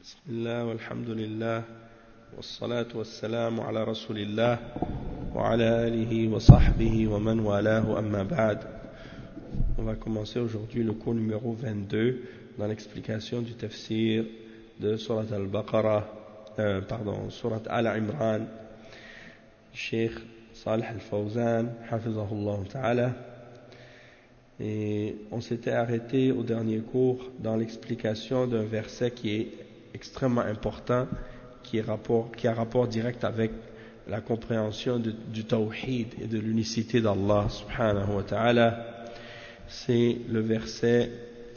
بسم الله والحمد لله والصلاة والسلام على رسول الله وعلى آله وصحبه ومن والاه أما بعد. On va commencer aujourd'hui le cours numéro 22 dans l'explication du tafsir de Surat Al-Baqarah, Surat Al-Imran, Cheikh Salih Al-Fawzan, Hafizahullah Ta'ala. Et on s'était arrêté au dernier cours dans l'explication d'un verset qui est extrêmement important, qui a rapport direct avec la compréhension du tawhid et de l'unicité d'Allah subhanahu wa ta'ala. C'est le verset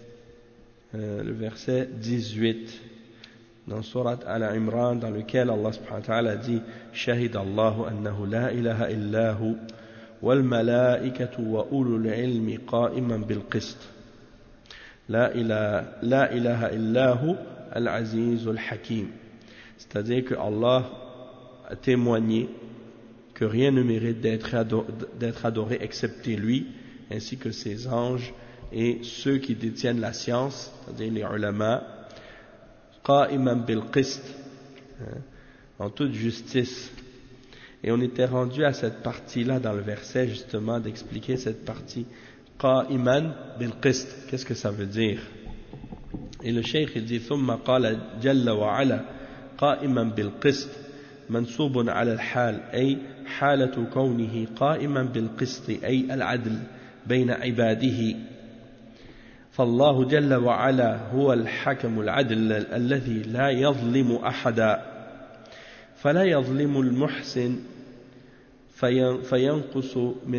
18 dans Surat Al-Imran, dans lequel Allah subhanahu wa ta'ala dit Shahid Allahu annahu la ilaha illahu wal malaikatu wa ulul ilmi qa'iman bil qist. La ilaha illahu al-aziz al-hakim. C'est-à-dire que Allah a témoigné que rien ne mérite d'être adoré excepté lui, ainsi que ses anges et ceux qui détiennent la science, c'est-à-dire les ulama, qa'iman bil qist, en toute justice. Et on était rendu à cette partie-là dans le verset, justement, d'expliquer cette partie qa'iman bil qist. Qu'est-ce que ça veut dire? Et le cheikh il dit ثم قال جل وعلا قائما بالقسط منصوب على الحال أي حالة كونه قائما بالقسط أي العدل بين عباده. فالله جل وعلا هو الحكم العدل الذي لا يظلم أحدا فلا يظلم المحسن فينقص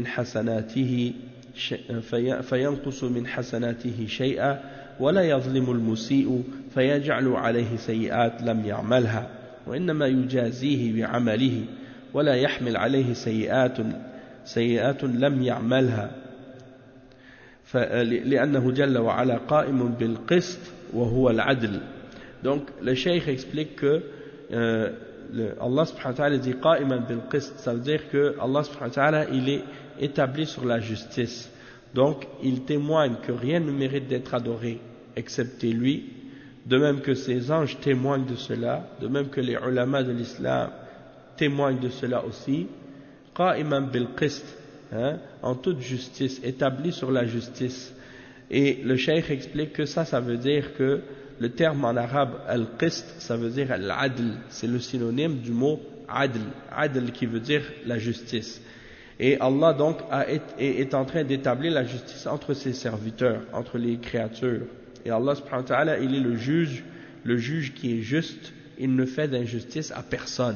من حسناته شيئا ولا يظلم المسيء فيجعل عليه سيئات لم يعملها وإنما يجازيه بعمله ولا يحمل عليه سيئات لم يعملها لأنه جل وعلا قائم بالقسط وهو العدل. Donc le cheikh explique que Allah subhanahu wa ta'ala dit qa'iman bil qist, ça veut dire que Allah subhanahu wa ta'ala il est établi sur la justice. Donc il témoigne que rien ne mérite d'être adoré excepté lui, de même que ses anges témoignent de cela, de même que les ulama de l'islam témoignent de cela aussi. Qa'iman bil qist, en toute justice, établi sur la justice. Et le cheikh explique que ça veut dire que le terme en arabe al-qist, ça veut dire al-adl, c'est le synonyme du mot adl qui veut dire la justice. Et Allah donc est en train d'établir la justice entre ses serviteurs, entre les créatures. Et Allah subhanahu wa ta'ala, il est le juge qui est juste, il ne fait d'injustice à personne.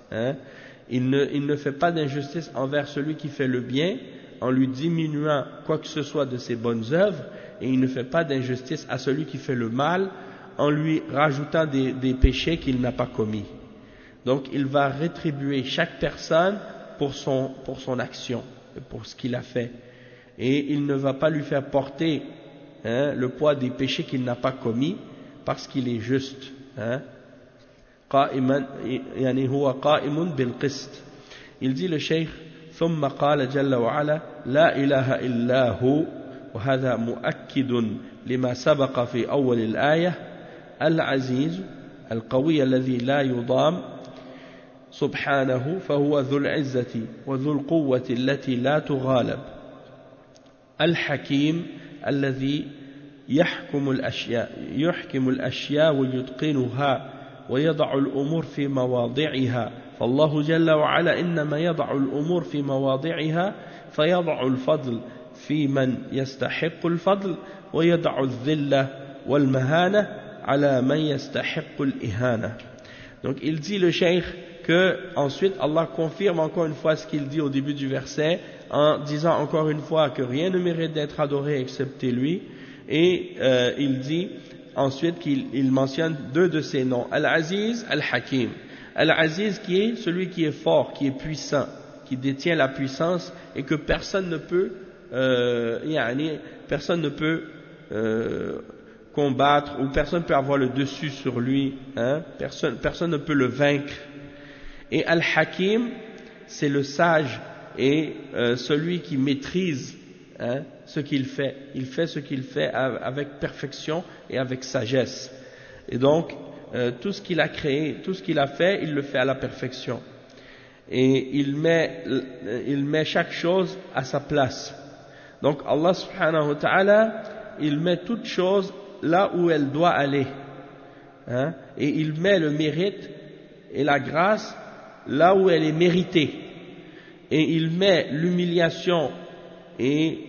Il ne fait pas d'injustice envers celui qui fait le bien en lui diminuant quoi que ce soit de ses bonnes œuvres, et il ne fait pas d'injustice à celui qui fait le mal en lui rajoutant des péchés qu'il n'a pas commis. Donc il va rétribuer chaque personne pour son action, pour ce qu'il a fait, et il ne va pas lui faire porter le poids des péchés qu'il n'a pas commis parce qu'il est juste. قائما يعني هو قائم بالقسط. Il dit le cheikh ثم قال جل وعلا لا إله إلا هو وهذا مؤكد لما سبق في أول الآية العزيز القوي الذي لا يضام سبحانه فهو ذو العزة وذو القوة التي لا تغالب الحكيم الذي يحكم الأشياء ويتقنها ويضع الأمور في مواضعها. فالله جل وعلا إنما يضع الأمور في مواضعها فيضع الفضل في من يستحق الفضل ويضع الذلة والمهانة على من يستحق الإهانة. Donc il dit le cheikh que ensuite Allah confirme encore une fois ce qu'il dit au début du verset en disant encore une fois que rien ne mérite d'être adoré excepté lui, et il dit ensuite qu'il mentionne deux de ses noms, Al-Aziz, Al-Hakim. Al-Aziz qui est celui qui est fort, qui est puissant, qui détient la puissance et que personne ne peut combattre, ou personne ne peut avoir le dessus sur lui, personne ne peut le vaincre. Et Al-Hakim, c'est le sage et celui qui maîtrise ce qu'il fait. Il fait ce qu'il fait avec perfection et avec sagesse. Et donc tout ce qu'il a créé, tout ce qu'il a fait, il le fait à la perfection. Et il met chaque chose à sa place. Donc Allah subhanahu wa ta'ala, il met toute chose là où elle doit aller. Hein? Et il met le mérite et la grâce là où elle est méritée. Et il met l'humiliation et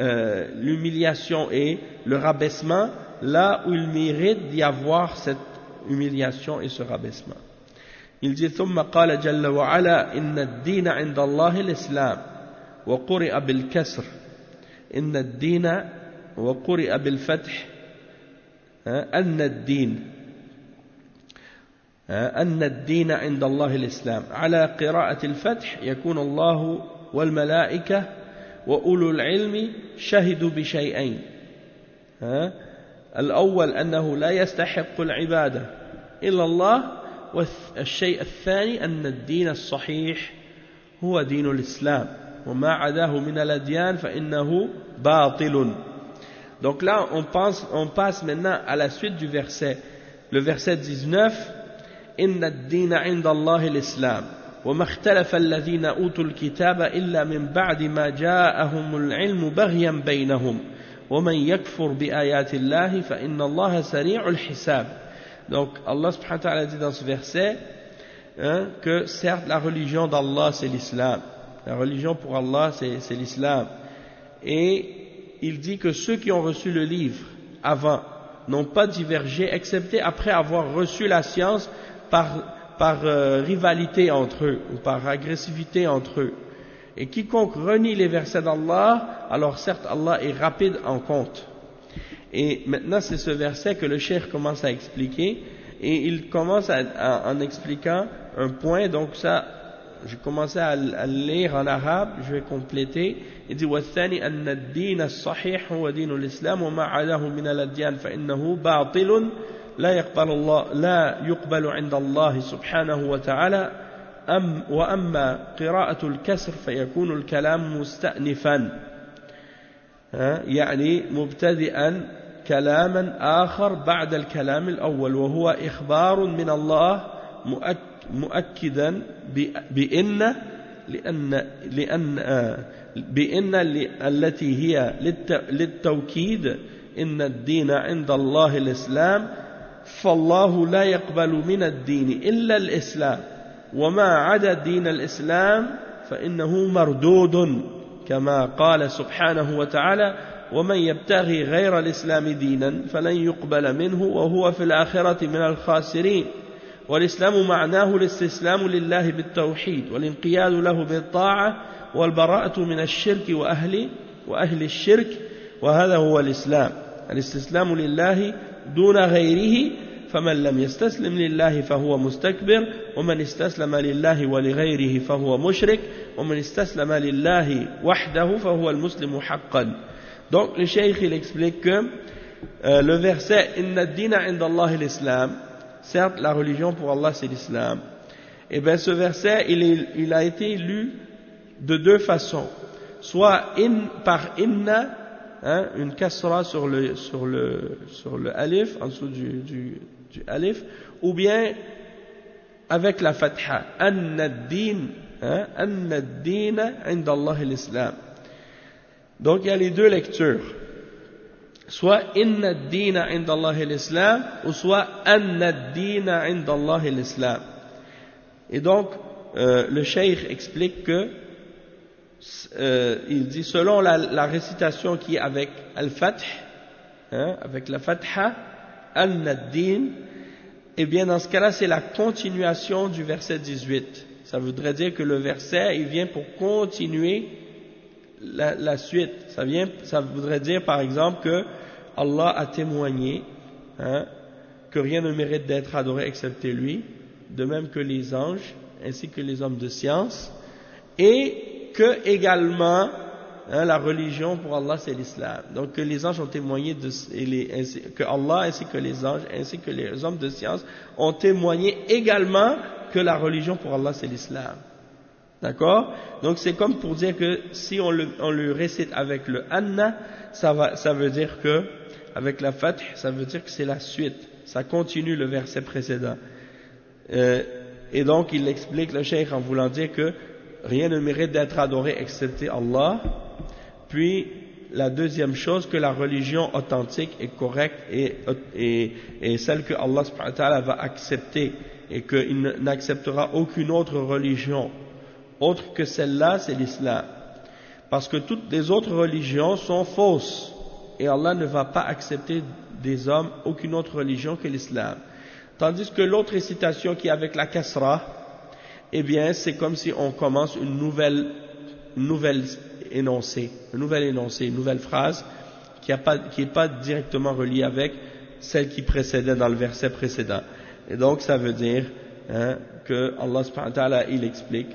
le rabaissement là où il mérite d'y avoir cette humiliation et ce rabaissement. Il dit ثم قال جل وعلا إن الدين عند الله الإسلام وقرئ بالكسر إن الدين وقرئ بالفتح أن الدين عند الله الإسلام على قراءة الفتح يكون الله والملائكة وأولو العلم شهدوا بشيئين الأول أنه لا يستحق العبادة إلا الله والشيء الثاني أن الدين الصحيح هو دين الإسلام وما عداه من الأديان فإنه باطل. Donc là on passe maintenant à la suite du verset, le verset 19. إن الدين عند الله الإسلام وما اختلف الذين أوتوا الكتاب إلا من بعد ما جاءهم العلم بغيا بينهم ومن يكفر بآيات الله فإن الله سريع الحساب. Donc Allah subhanahu wa ta'ala dit dans ce verset que certes la religion d'Allah c'est l'islam, la religion pour Allah c'est l'islam, et il dit que ceux qui ont reçu le livre avant n'ont pas divergé excepté après avoir reçu la science par rivalité entre eux ou par agressivité entre eux. Et quiconque renie les versets d'Allah, alors certes Allah est rapide en compte. Et maintenant c'est ce verset que le cheikh commence à expliquer, et il commence en expliquant un point. Donc ça, j'ai commencé à le lire en arabe, je vais compléter. Il dit والثاني أن الدين الصحيح هو دين الإسلام وما عداه من الأديان فإنه باطل لا يقبل عند الله سبحانه وتعالى وأما قراءة الكسر فيكون الكلام مستأنفا يعني مبتدئا كلاما آخر بعد الكلام الأول وهو إخبار من الله مؤكدا بأن التي هي للتوكيد إن الدين عند الله الإسلام فالله لا يقبل من الدين إلا الإسلام وما عدا دين الإسلام فإنه مردود كما قال سبحانه وتعالى ومن يبتغي غير الإسلام دينا فلن يقبل منه وهو في الآخرة من الخاسرين. والإسلام معناه الاستسلام لله بالتوحيد والانقياد له بالطاعة والبراءة من الشرك وأهل الشرك، وهذا هو الإسلام، الاستسلام لله دون غيره، فمن لم يستسلم لله فهو مستكبر، ومن استسلم لله ولغيره فهو مشرك، ومن استسلم لله وحده فهو المسلم حقا. Donc le cheikh il explique que le verset Inna ad-dina 'inda Allah l'islam, certes la religion pour Allah c'est l'islam, et bien ce verset il a été lu de deux façons, soit par inna, une kasra sur le alif en dessous du alif, ou bien avec la fatha anna ad-din 'inda Allah l'islam. Donc il y a les deux lectures, soit inna ad-dina 'inda Allah l'islam ou soit anna ad-dina 'inda Allah l'islam. Et donc le cheikh explique que il dit selon la récitation qui est avec al-fath, avec la fatha anna ad-din, et bien dans ce cas-là c'est la continuation du verset 18. Ça voudrait dire que le verset il vient pour continuer la suite. Ça voudrait dire par exemple que Allah a témoigné que rien ne mérite d'être adoré excepté lui, de même que les anges ainsi que les hommes de science, et que également la religion pour Allah c'est l'islam. Donc que les anges ont témoigné que Allah ainsi que les anges ainsi que les hommes de science ont témoigné également que la religion pour Allah c'est l'islam. D'accord? Donc c'est comme pour dire que si on le récite avec le anna, ça veut dire que avec la fath, ça veut dire que c'est la suite. ça continue le verset précédent. Et donc il explique le cheikh en voulant dire que rien ne mérite d'être adoré excepté Allah. Puis la deuxième chose, que la religion authentique et correcte et celle que Allah subhanahu wa ta'ala va accepter et qu'il n'acceptera aucune autre religion autre que celle-là, c'est l'islam. Parce que toutes les autres religions sont fausses et Allah ne va pas accepter des hommes aucune autre religion que l'islam. Tandis que l'autre récitation qui est avec la kasra, eh bien c'est comme si on commence une nouvelle énoncé, une nouvelle phrase qui n'est pas directement reliée avec celle qui précédait dans le verset précédent. Et donc ça veut dire que Allah subhanahu wa ta'ala il explique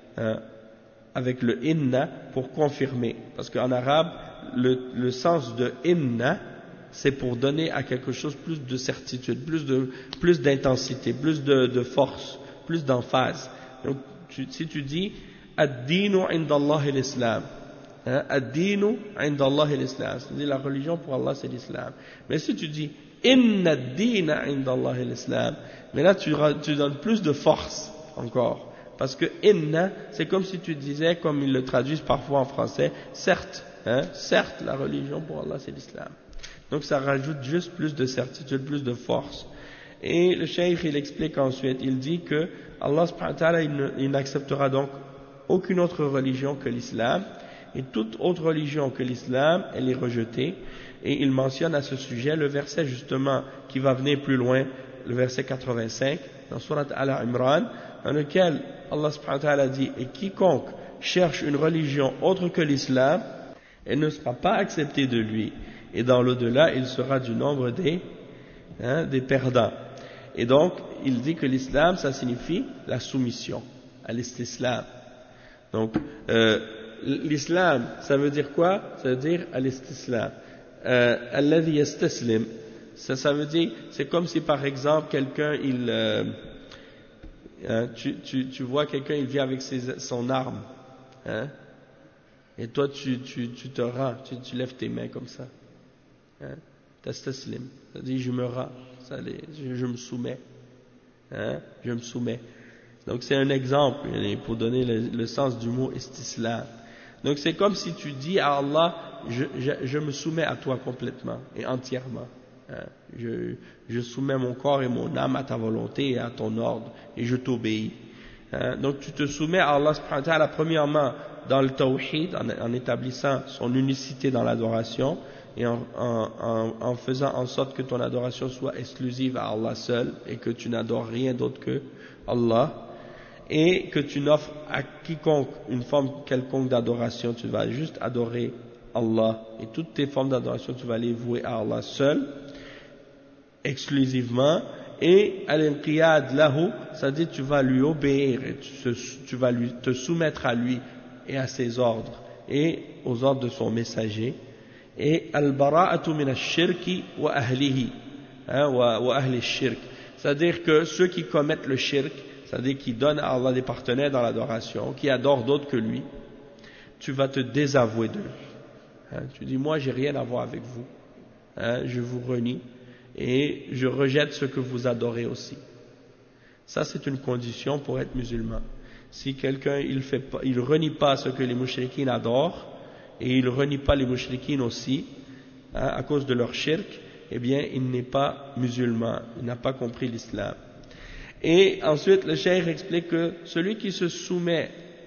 avec le inna pour confirmer, parce qu'en arabe le sens de inna c'est pour donner à quelque chose plus de certitude, plus d'intensité, plus de force, plus d'emphase. Donc si tu dis ad-dinu indallahi l'islam, ad-dinu indallahi l'islam, c'est-à-dire la religion pour Allah c'est l'islam. Mais si tu dis inna ad-dina indallahi l'islam, mais là tu donnes plus de force encore. Parce que inna, c'est comme si tu disais, comme ils le traduisent parfois en français, certes, certes la religion pour Allah c'est l'islam. Donc ça rajoute juste plus de certitude, plus de force. Et le cheikh il explique ensuite, il dit que Allah subhanahu wa ta'ala il n'acceptera donc aucune autre religion que l'islam, et toute autre religion que l'islam elle est rejetée. Et il mentionne à ce sujet le verset justement qui va venir plus loin, le verset 85 dans Surat Al-Imran, dans lequel Allah subhanahu wa ta'ala dit « Et quiconque cherche une religion autre que l'islam, elle ne sera pas acceptée de lui, et dans l'au-delà, il sera du nombre des perdants. » Et donc, il dit que l'islam, ça signifie la soumission, al-istislam. Donc, l'islam, ça veut dire quoi? Ça veut dire al-istislam. Alladhi yastaslim. Ça veut dire, c'est comme si par exemple quelqu'un, tu vois quelqu'un, il vient avec son arme, et toi tu te rends, tu lèves tes mains comme ça, tastaslim, ça dit je me rends, je me soumets, je me soumets. Donc c'est un exemple pour donner le sens du mot istislam. Donc c'est comme si tu dis à Allah, je me soumets à toi complètement et entièrement. Je soumets mon corps et mon âme à ta volonté et à ton ordre et je t'obéis. Donc tu te soumets à Allah subhanahu wa ta'ala premièrement dans le tawhid, en établissant son unicité dans l'adoration et en faisant en sorte que ton adoration soit exclusive à Allah seul et que tu n'adores rien d'autre que Allah, et que tu n'offres à quiconque une forme quelconque d'adoration, tu vas juste adorer Allah, et toutes tes formes d'adoration tu vas les vouer à Allah seul exclusivement. Et al-inqiyad lahu, c'est-à-dire tu vas lui obéir et tu vas te soumettre à lui et à ses ordres et aux ordres de son messager. Et al-bara'atu min ash-shirki wa ahlihi, wa ahli ash-shirk, c'est-à-dire que ceux qui commettent le shirk, c'est-à-dire qui donnent à Allah des partenaires dans l'adoration, qui adorent d'autres que lui, tu vas te désavouer d'eux. Tu dis moi j'ai rien à voir avec vous, je vous renie et je rejette ce que vous adorez aussi. Ça c'est une condition pour être musulman. Si quelqu'un il renie pas ce que les mouchrikines adorent et il renie pas les mouchrikines aussi à cause de leur shirk, eh bien il n'est pas musulman, il n'a pas compris l'islam. Et ensuite le cheikh explique que celui qui se soumet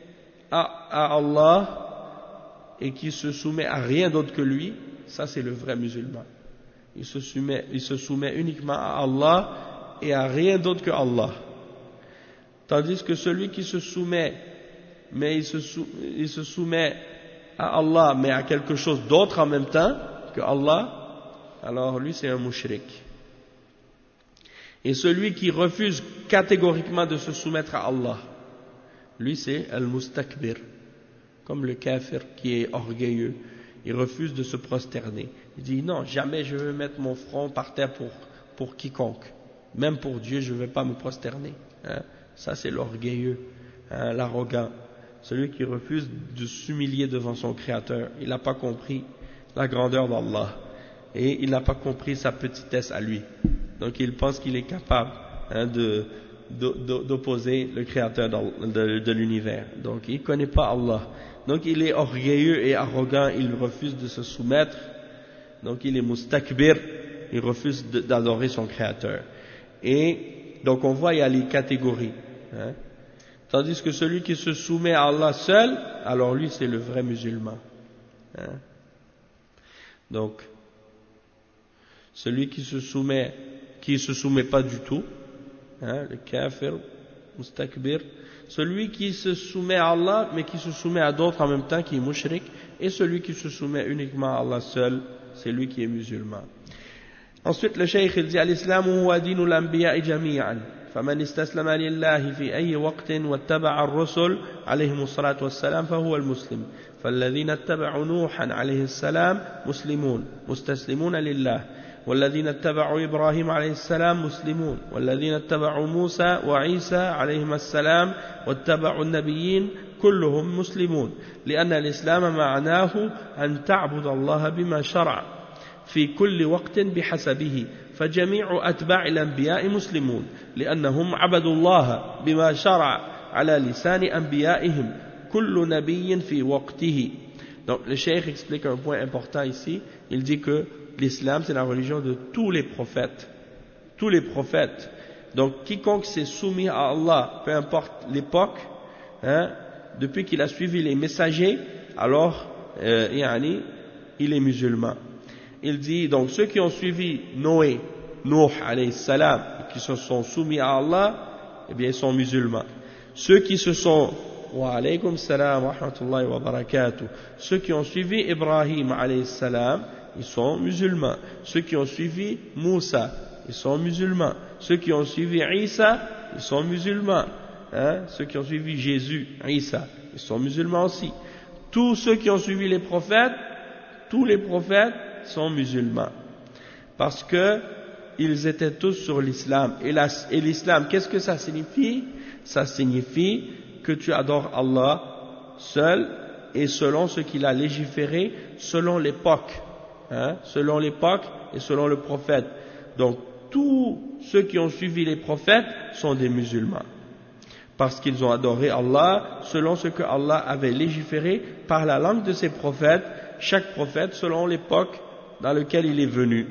à Allah et qui se soumet à rien d'autre que lui, ça c'est le vrai musulman. Il se soumet uniquement à Allah et à rien d'autre que Allah. Tandis que celui qui se soumet, mais il se soumet à Allah, mais à quelque chose d'autre en même temps que Allah, alors lui c'est un mushrik. Et celui qui refuse catégoriquement de se soumettre à Allah, lui c'est al-mustakbir, comme le kafir qui est orgueilleux. Il refuse de se prosterner. Il dit non, jamais je veux mettre mon front par terre pour quiconque. Même pour Dieu, je ne vais pas me prosterner. Ça, c'est l'orgueilleux, l'arrogant. Celui qui refuse de s'humilier devant son Créateur. Il n'a pas compris la grandeur d'Allah. et il n'a pas compris sa petitesse à lui. Donc il pense qu'il est capable d'opposer le créateur de l'univers. Donc il ne connaît pas Allah. Donc il est orgueilleux et arrogant, il refuse de se soumettre. Donc il est mustakbir, il refuse d'adorer son créateur. Et donc on voit il y a les catégories. Tandis que celui qui se soumet à Allah seul, alors lui c'est le vrai musulman. Donc celui qui se soumet pas du tout, le kafir, mustakbir, celui qui se soumet à Allah mais qui se soumet à d'autres en même temps, qui est mushrik, et celui qui se soumet uniquement à Allah seul, c'est lui qui est musulman. Ensuite le cheikh il dit al-islamu huwa dinul anbiya'i jami'an faman istaslama lillahi fi ayyi waqtin wattaba'a ar-rusul alayhim as-salatu was-salam fahuwa al-muslim فالذين اتبعوا نوحا عليه السلام مسلمون مستسلمون لله والذين اتبعوا إبراهيم عليه السلام مسلمون والذين اتبعوا موسى وعيسى عليهما السلام واتبعوا النبيين كلهم مسلمون لأن الإسلام معناه أن تعبد الله بما شرع في كل وقت بحسبه فجميع أتباع الأنبياء مسلمون لأنهم عبدوا الله بما شرع على لسان أنبيائهم كل نبي في وقته. Donc le cheikh explique un point important ici. Il dit que l'islam c'est la religion de tous les prophètes. Tous les prophètes. Donc quiconque s'est soumis à Allah, peu importe l'époque, depuis qu'il a suivi les messagers, alors il est musulman. Il dit donc ceux qui ont suivi Noé, Nuh alayhi salam, qui se sont soumis à Allah, eh bien ils sont musulmans. Ceux qui se sont wa alaykum salam wa rahmatullahi wa barakatuh. Ceux qui ont suivi Ibrahim alayhi salam, ils sont musulmans. Ceux qui ont suivi Moussa, ils sont musulmans. Ceux qui ont suivi Isa, ils sont musulmans. Ceux qui ont suivi Jésus, Isa, ils sont musulmans aussi. Tous ceux qui ont suivi les prophètes, tous les prophètes sont musulmans. Parce que ils étaient tous sur l'islam. Et l'islam, qu'est-ce que ça signifie? Ça signifie que tu adores Allah seul et selon ce qu'il a légiféré, selon l'époque. Selon l'époque et selon le prophète. Donc, tous ceux qui ont suivi les prophètes sont des musulmans. Parce qu'ils ont adoré Allah selon ce que Allah avait légiféré par la langue de ses prophètes, chaque prophète selon l'époque dans laquelle il est venu.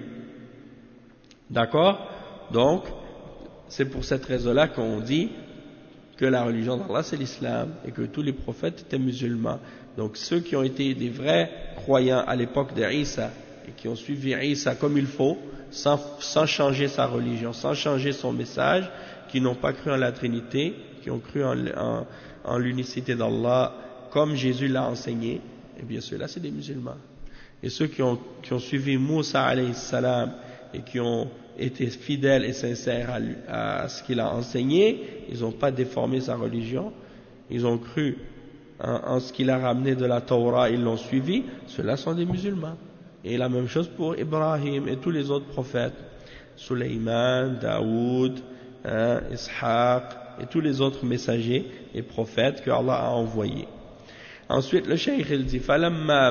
D'accord? Donc, c'est pour cette raison-là qu'on dit que la religion d'Allah c'est l'islam et que tous les prophètes étaient musulmans. Donc ceux qui ont été des vrais croyants à l'époque d'Isa et qui ont suivi Isa comme il faut, sans changer sa religion, sans changer son message, qui n'ont pas cru en la Trinité, qui ont cru en l'unicité d'Allah comme Jésus l'a enseigné, et bien ceux-là c'est des musulmans. Et ceux qui ont suivi Moussa alayhi salam et qui ont été fidèles et sincères à ce qu'il a enseigné, ils n'ont pas déformé sa religion, ils ont cru en ce qu'il a ramené de la Torah, ils l'ont suivi, ceux-là sont des musulmans. Et la même chose pour Ibrahim et tous les autres prophètes, Sulayman, Daoud, Ishaq et tous les autres messagers et prophètes que Allah a envoyés. Ensuite le cheikh il dit فلما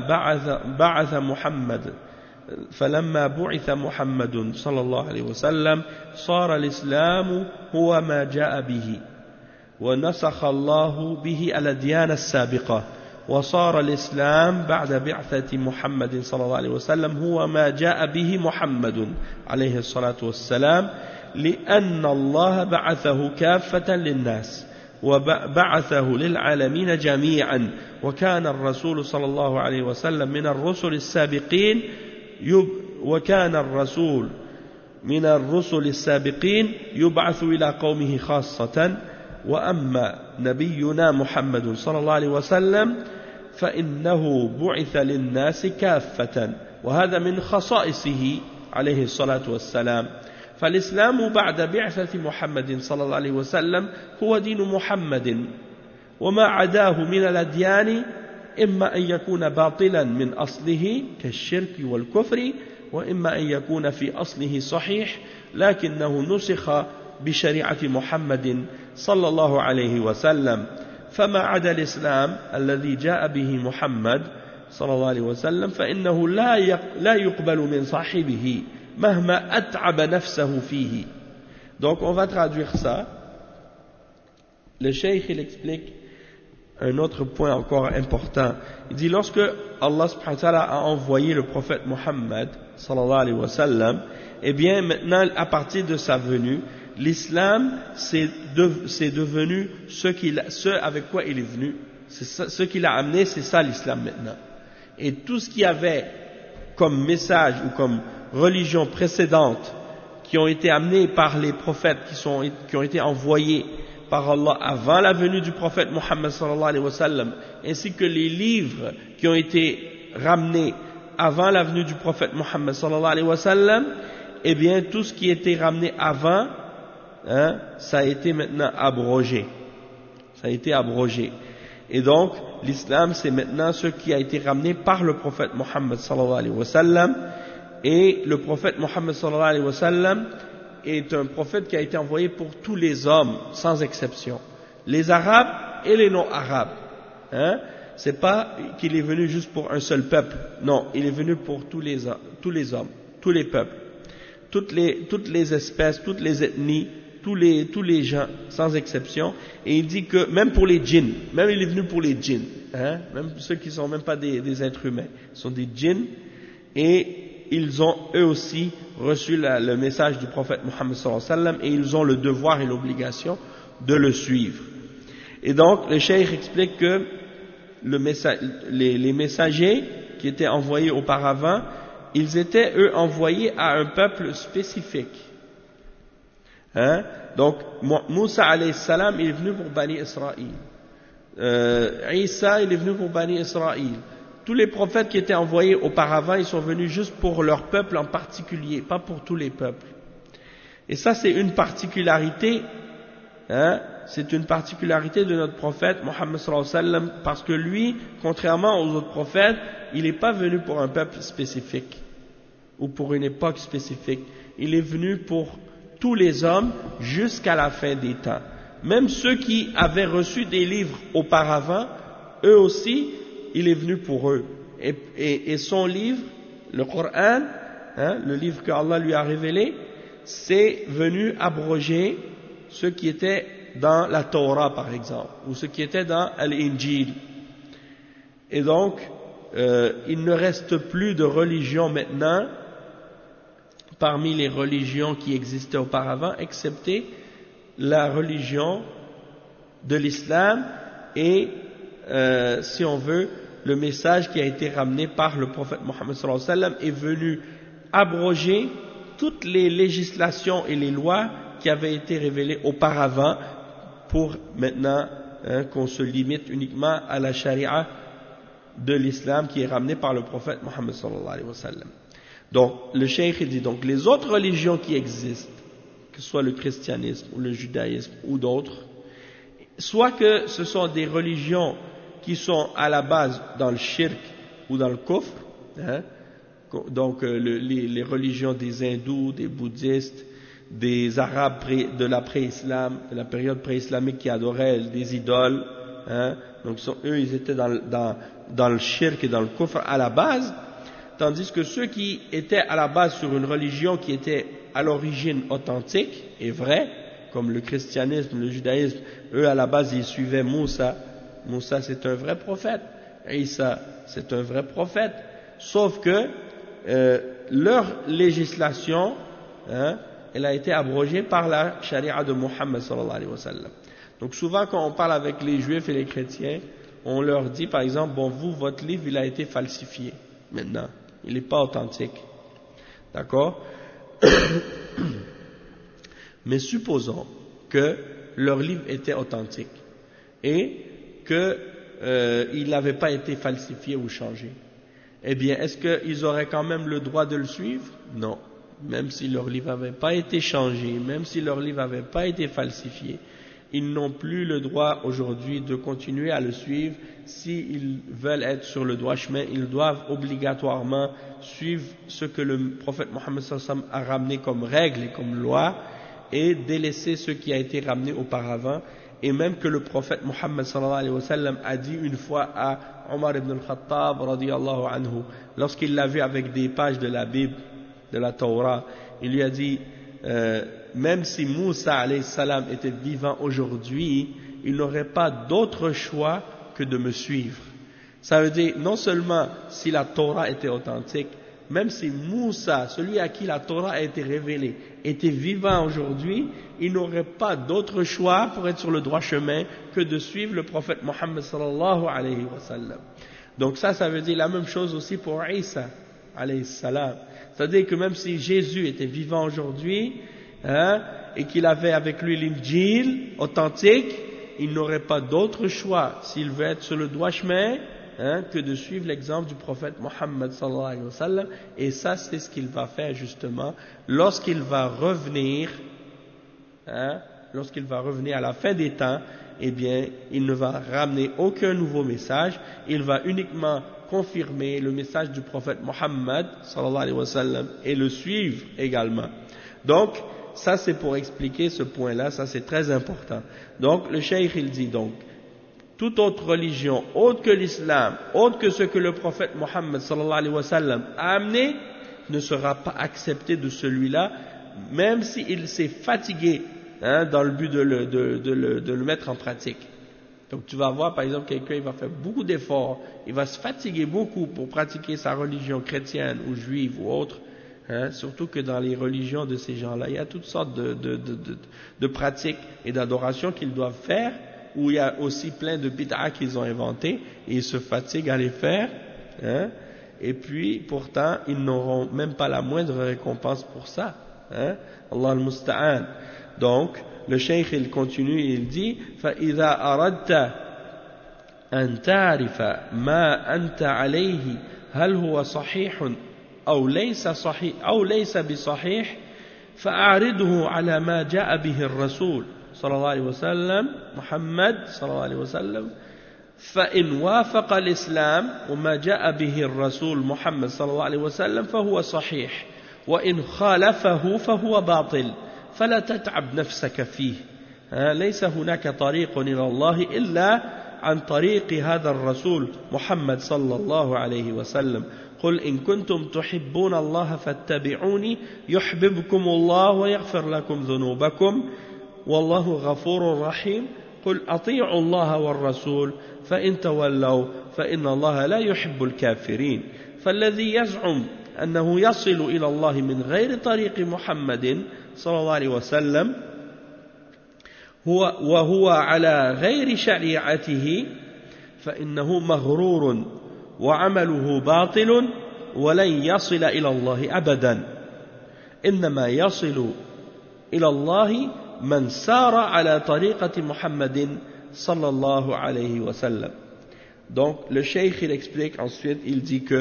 بعث محمد صلى الله عليه وسلم صار الإسلام هو ما جاء به ونسخ الله به الأديان السابقة وصار الإسلام بعد بعثة محمد صلى الله عليه وسلم هو ما جاء به محمد عليه الصلاة والسلام لأن الله بعثه كافة للناس وبعثه للعالمين جميعا وكان الرسول صلى الله عليه وسلم من الرسل السابقين يبعث إلى قومه خاصة وأما نبينا محمد صلى الله عليه وسلم فإنه بعث للناس كافة وهذا من خصائصه عليه الصلاة والسلام فالإسلام بعد بعثة محمد صلى الله عليه وسلم هو دين محمد وما عداه من الأديان إما أن يكون باطلا من أصله كالشرك والكفر وإما أن يكون في أصله صحيح لكنه نسخ بشريعة محمد صلى الله عليه وسلم فما عدا الإسلام الذي جاء به محمد صلى الله عليه وسلم فإنه لا يقبل من صاحبه مهما أتعب نفسه فيه. Donc on va traduire ça. Le cheikh il explique un autre point encore important. Il dit lorsque Allah subhanahu wa ta'ala a envoyé le prophète Muhammad sallallahu alayhi wa sallam, eh bien maintenant à partir de sa venue, l'islam c'est devenu ce avec quoi il est venu, ce qu'il a amené, c'est ça l'islam maintenant. Et tout ce qu'il y avait comme message ou comme religion précédente qui ont été amenés par les prophètes qui ont été envoyés par Allah avant la venue du prophète Muhammad sallallahu alayhi wa sallam, ainsi que les livres qui ont été ramenés avant la venue du prophète Muhammad sallallahu alayhi wa sallam, eh bien tout ce qui était ramené avant, ça a été maintenant abrogé. Ça a été abrogé. Et donc l'islam c'est maintenant ce qui a été ramené par le prophète Muhammad sallallahu alayhi wa sallam. Et le prophète Muhammad sallallahu alayhi wa sallam est un prophète qui a été envoyé pour tous les hommes, sans exception. Les Arabes et les non-Arabes. C'est pas qu'il est venu juste pour un seul peuple. Non, il est venu pour tous les hommes, tous les peuples, toutes les espèces, toutes les ethnies, tous les gens, sans exception. Et il dit que même pour les djinns, même il est venu pour les djinns, même ceux qui sont même pas des êtres humains, sont des djinns, et ils ont eux aussi reçu le message du prophète Muhammad sallallahu alayhi wa sallam, et ils ont le devoir et l'obligation de le suivre. Et donc le cheikh explique que les messagers qui étaient envoyés auparavant, ils étaient eux envoyés à un peuple spécifique. Donc Moussa alayhi salam il est venu pour Bani Israël, Isa il est venu pour Bani Israël. Tous les prophètes qui étaient envoyés auparavant, ils sont venus juste pour leur peuple en particulier, pas pour tous les peuples. Et ça, c'est une particularité, c'est une particularité de notre prophète, Muhammad sallallahu alayhi wa sallam, parce que lui, contrairement aux autres prophètes, il n'est pas venu pour un peuple spécifique, ou pour une époque spécifique. Il est venu pour tous les hommes jusqu'à la fin des temps. Même ceux qui avaient reçu des livres auparavant, eux aussi, il est venu pour eux. Et son livre, le Coran, le livre que Allah lui a révélé, c'est venu abroger ce qui était dans la Torah, par exemple, ou ce qui était dans l'Injil. Et donc, il ne reste plus de religion maintenant, parmi les religions qui existaient auparavant, excepté la religion de l'islam et, si on veut, le message qui a été ramené par le prophète Muhammad sallallahu alayhi wa sallam est venu abroger toutes les législations et les lois qui avaient été révélées auparavant, pour maintenant qu'on se limite uniquement à la charia de l'islam qui est ramenée par le prophète Muhammad sallallahu alayhi wa sallam. Donc le cheikh dit donc les autres religions qui existent, que ce soit le christianisme ou le judaïsme ou d'autres, soit que ce sont des religions qui sont à la base dans le shirk ou dans le kufr, donc les religions des hindous, des bouddhistes, des arabes de la pré-islam, de la période pré-islamique qui adoraient des idoles, donc eux ils étaient dans le shirk et dans le kufr à la base, tandis que ceux qui étaient à la base sur une religion qui était à l'origine authentique et vraie, comme le christianisme, le judaïsme, eux à la base ils suivaient Moussa. Moussa c'est un vrai prophète, Isa c'est un vrai prophète, sauf que leur législation, elle a été abrogée par la charia de Muhammad sallallahu alayhi wa sallam. Donc souvent quand on parle avec les juifs et les chrétiens, on leur dit par exemple, bon vous, votre livre il a été falsifié maintenant, il n'est pas authentique, d'accord? Mais supposons que leur livre était authentique et qu'il n'avait pas été falsifié ou changé. Eh bien, est-ce qu'ils auraient quand même le droit de le suivre? Non. Même si leur livre n'avait pas été changé, même si leur livre n'avait pas été falsifié, ils n'ont plus le droit aujourd'hui de continuer à le suivre. S'ils veulent être sur le droit chemin, ils doivent obligatoirement suivre ce que le prophète Mohammed sallallahu alayhi wa sallam a ramené comme règle et comme loi, et délaisser ce qui a été ramené auparavant, et même que le prophète Mohammed sallallahu alayhi wa sallam a dit une fois à Omar ibn al-Khattab radiyallahu anhu, lorsqu'il l'a vu avec des pages de la Bible, de la Torah, il lui a dit même si Moussa alayhi salam était vivant aujourd'hui, il n'aurait pas d'autre choix que de me suivre. Ça veut dire, non seulement si la Torah était authentique, même si Moussa, celui à qui la Torah a été révélée, était vivant aujourd'hui, il n'aurait pas d'autre choix pour être sur le droit chemin que de suivre le prophète Mohammed sallallahu alayhi wa sallam. Donc ça veut dire la même chose aussi pour Isa alayhi salam. C'est-à-dire que même si Jésus était vivant aujourd'hui, et qu'il avait avec lui l'Injil authentique, il n'aurait pas d'autre choix, s'il veut être sur le droit chemin, que de suivre l'exemple du prophète Mohammed sallallahu alayhi wa sallam. Et ça, c'est ce qu'il va faire justement lorsqu'il va revenir, lorsqu'il va revenir à la fin des temps. Eh bien, il ne va ramener aucun nouveau message, il va uniquement confirmer le message du prophète Mohammed sallallahu alayhi wa sallam et le suivre également. Donc, ça c'est pour expliquer ce point-là, ça c'est très important. Donc, le cheikh il dit donc, toute autre religion, autre que l'islam, autre que ce que le prophète Mohammed sallallahu alayhi wa sallam a amené, ne sera pas accepté de celui-là, même s'il s'est fatigué dans le but de le mettre en pratique. Donc tu vas voir par exemple quelqu'un, il va faire beaucoup d'efforts, il va se fatiguer beaucoup pour pratiquer sa religion chrétienne ou juive ou autre, surtout que dans les religions de ces gens-là, il y a toutes sortes de pratiques et d'adorations qu'ils doivent faire, où il y a aussi plein de bid'a qu'ils ont inventés, et ils se fatiguent à les faire, et puis pourtant ils n'auront même pas la moindre récompense pour ça. Allah al-Musta'an. Donc, le cheikh il continue et il dit فَإِذَا أَرَدْتَ أَن تَعْرِفَ مَا أَنْتَ عَلَيْهِ هل هو صحيح أو ليس بصحيح فأعرضه على ما جاء به الرسول صلى الله عليه وسلم محمد صلى الله عليه وسلم فإن وافق الإسلام وما جاء به الرسول محمد صلى الله عليه وسلم فهو صحيح وإن خالفه فهو باطل فلا تتعب نفسك فيه ليس هناك طريق إلى الله إلا عن طريق هذا الرسول محمد صلى الله عليه وسلم قل إن كنتم تحبون الله فاتبعوني يحببكم الله ويغفر لكم ذنوبكم والله غفور رحيم قل أطيعوا الله والرسول فإن تولوا فإن الله لا يحب الكافرين فالذي يزعم أنه يصل إلى الله من غير طريق محمد صلى الله عليه وسلم وهو على غير شريعته فإنه مغرور وعمله باطل ولن يصل إلى الله أبدا إنما يصل إلى الله من سار على طريقة محمد صلى الله عليه وسلم. Donc le cheikh il explique ensuite, il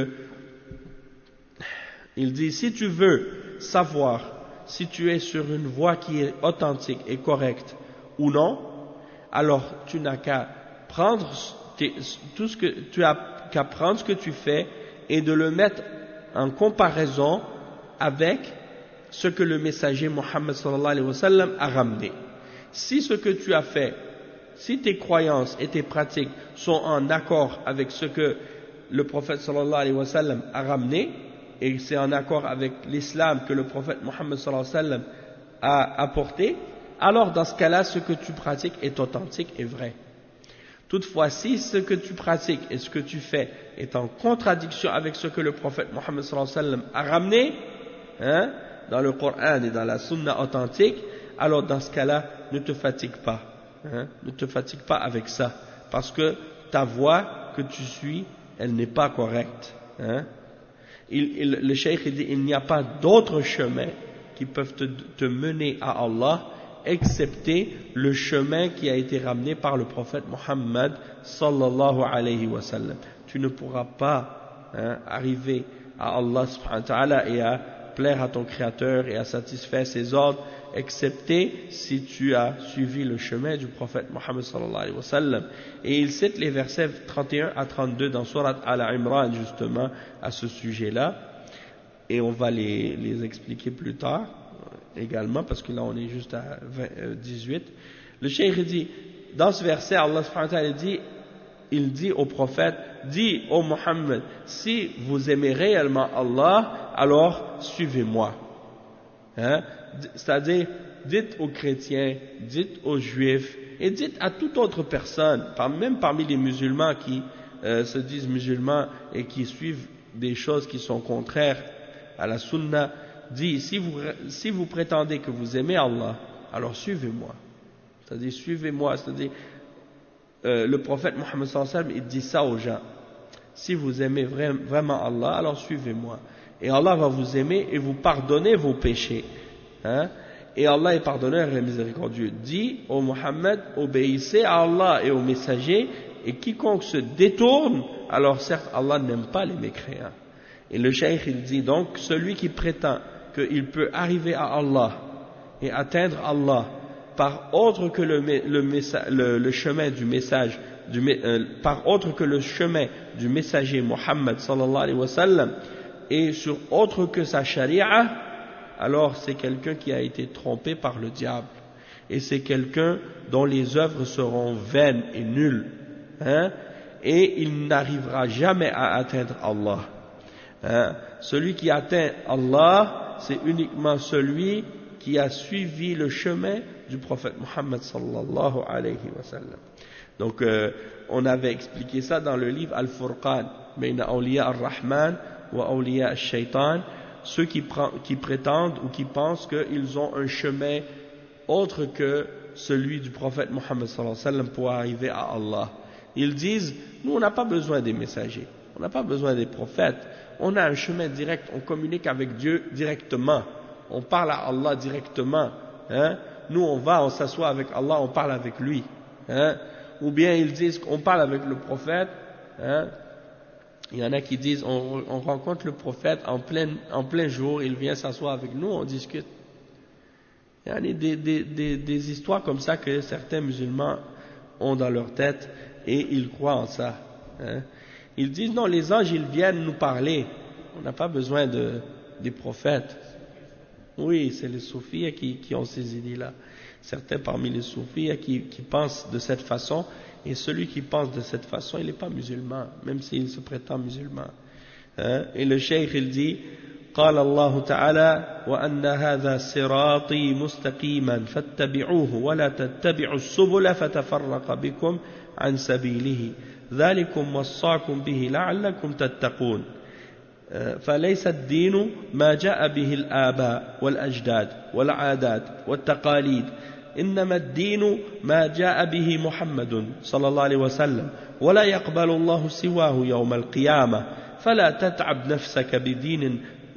dit si tu veux savoir si tu es sur une voie qui est authentique et correcte ou non, alors tu n'as qu'à prendre prendre ce que tu fais et de le mettre en comparaison avec ce que le messager Mohammed sallallahu alayhi wa sallam a ramené. Si ce que tu as fait, si tes croyances et tes pratiques sont en accord avec ce que le prophète sallallahu alayhi wa sallam a ramené, et c'est en accord avec l'islam que le prophète Mohammed sallallahu alayhi wa sallam a apporté, alors dans ce cas-là, ce que tu pratiques est authentique et vrai. Toutefois, si ce que tu pratiques et ce que tu fais est en contradiction avec ce que le prophète Mohammed sallallahu alayhi wa sallam a ramené, dans le Coran et dans la Sunna authentique, alors dans ce cas-là, ne te fatigue pas. Ne te fatigue pas avec ça, parce que ta voie que tu suis, elle n'est pas correcte. Le cheikh dit, il n'y a pas d'autres chemins qui peuvent te mener à Allah, excepté le chemin qui a été ramené par le prophète Mohammed sallallahu alayhi wa sallam. Tu ne pourras pas arriver à Allah subhanahu wa ta'ala et à plaire à ton Créateur et à satisfaire ses ordres, excepté si tu as suivi le chemin du prophète Mohammed sallallahu alayhi wa sallam. Et il cite les versets 31 à 32 dans Surat Al-Imran justement à ce sujet-là, et on va les expliquer plus tard, également, parce que là on est juste à 18. Le cheikh dit, dans ce verset, Allah subhanahu wa ta'ala dit, il dit au prophète, dis ô Muhammad, si vous aimez réellement Allah, alors suivez-moi. Hein? C'est-à-dire, dites aux chrétiens, dites aux juifs, et dites à toute autre personne, même parmi les musulmans qui se disent musulmans et qui suivent des choses qui sont contraires à la sunna, dit, si vous prétendez que vous aimez Allah, alors suivez-moi. C'est-à-dire, suivez-moi, c'est-à-dire, le prophète Mohammed sallallahu alayhi wa sallam, il dit ça aux gens. Si vous aimez vraiment Allah, alors suivez-moi. Et Allah va vous aimer et vous pardonner vos péchés. Hein? Et Allah est pardonneur et miséricordieux. Dit au Mohammed, obéissez à Allah et aux messagers, et quiconque se détourne, alors certes Allah n'aime pas les mécréants. Et le cheikh il dit donc, celui qui prétend qu'il peut arriver à Allah et atteindre Allah par autre que le chemin du message, par autre que le chemin du messager Muhammad sallallahu alayhi wa sallam, et sur autre que sa charia, alors c'est quelqu'un qui a été trompé par le diable, et c'est quelqu'un dont les œuvres seront vaines et nulles, hein, et il n'arrivera jamais à atteindre Allah. Hein. Celui qui atteint Allah, c'est uniquement celui qui a suivi le chemin du prophète Muhammad sallallahu alayhi wa sallam. Donc on avait expliqué ça dans le livre Al-Furqan, Bayna Awliya Ar-Rahman wa Awliya Ash-Shaytan, ceux qui prétendent ou qui pensent qu'ils ont un chemin autre que celui du prophète Muhammad sallallahu alayhi wa sallam pour arriver à Allah. Ils disent, nous on n'a pas besoin des messagers, on n'a pas besoin des prophètes, on a un chemin direct, on communique avec Dieu directement, on parle à Allah directement, hein? Nous on s'assoit avec Allah, on parle avec lui, hein? Ou bien ils disent qu'on parle avec le prophète, hein? Il y en a qui disent on rencontre le prophète en plein jour, il vient s'asseoir avec nous, on discute. Il y a des histoires comme ça que certains musulmans ont dans leur tête et ils croient en ça, hein? Ils disent non, les anges ils viennent nous parler, on n'a pas besoin des prophètes. Oui, c'est les soufis qui ont ces idées-là. Certains parmi les soufis qui pensent de cette façon, et celui qui pense de cette façon, il n'est pas musulman, même s'il se prétend musulman. Hein? Et le cheikh il dit, قال الله تعالى وأن هذا صراطي مستقيما فاتبعوه ولا تتبعوا السبل فتفرق بكم عن سبيله ذلكم وصاكم به لعلكم تتقون. فليس الدين ما جاء به الآباء والأجداد والعادات والتقاليد، إنما الدين ما جاء به محمد صلى الله عليه وسلم، ولا يقبل الله سواه يوم القيامة، فلا تتعب نفسك بدين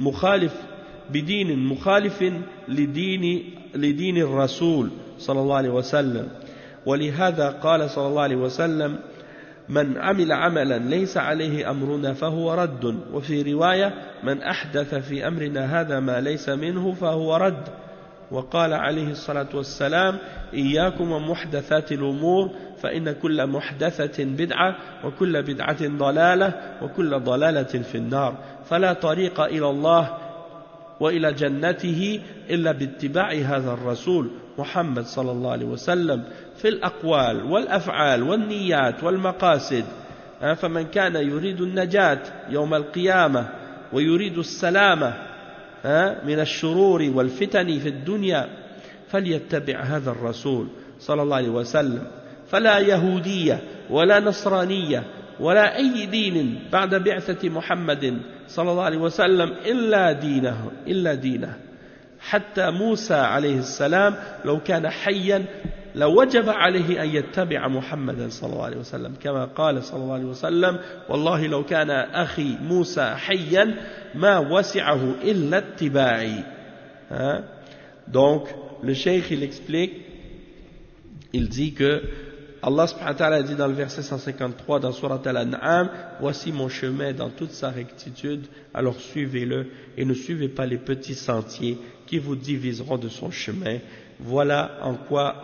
مخالف لدين الرسول صلى الله عليه وسلم. ولهذا قال صلى الله عليه وسلم من عمل عملا ليس عليه أمرنا فهو رد، وفي رواية من أحدث في أمرنا هذا ما ليس منه فهو رد. وقال عليه الصلاة والسلام إياكم ومحدثات الأمور فإن كل محدثة بدعة وكل بدعة ضلالة وكل ضلالة في النار، فلا طريق إلى الله وإلى جنته إلا باتباع هذا الرسول محمد صلى الله عليه وسلم في الأقوال والأفعال والنيات والمقاصد. فمن كان يريد النجاة يوم القيامة ويريد السلامة من الشرور والفتن في الدنيا فليتبع هذا الرسول صلى الله عليه وسلم، فلا يهودية ولا نصرانية ولا أي دين بعد بعثة محمد صلى الله عليه وسلم إلا دينه. حتى موسى عليه السلام لو كان حيا لوجب عليه أن يتبع محمدا صلى الله عليه وسلم، كما قال صلى الله عليه وسلم والله لو كان أخي موسى حيا ما وسعه إلا اتباعي. Donc le cheikh il explique, il dit que Allah subhanahu wa ta'ala dit dans le verset 153 dans Surat Al-An'am, voici mon chemin dans toute sa rectitude, alors suivez-le et ne suivez pas les petits sentiers qui vous diviseront de son chemin. Voilà en quoi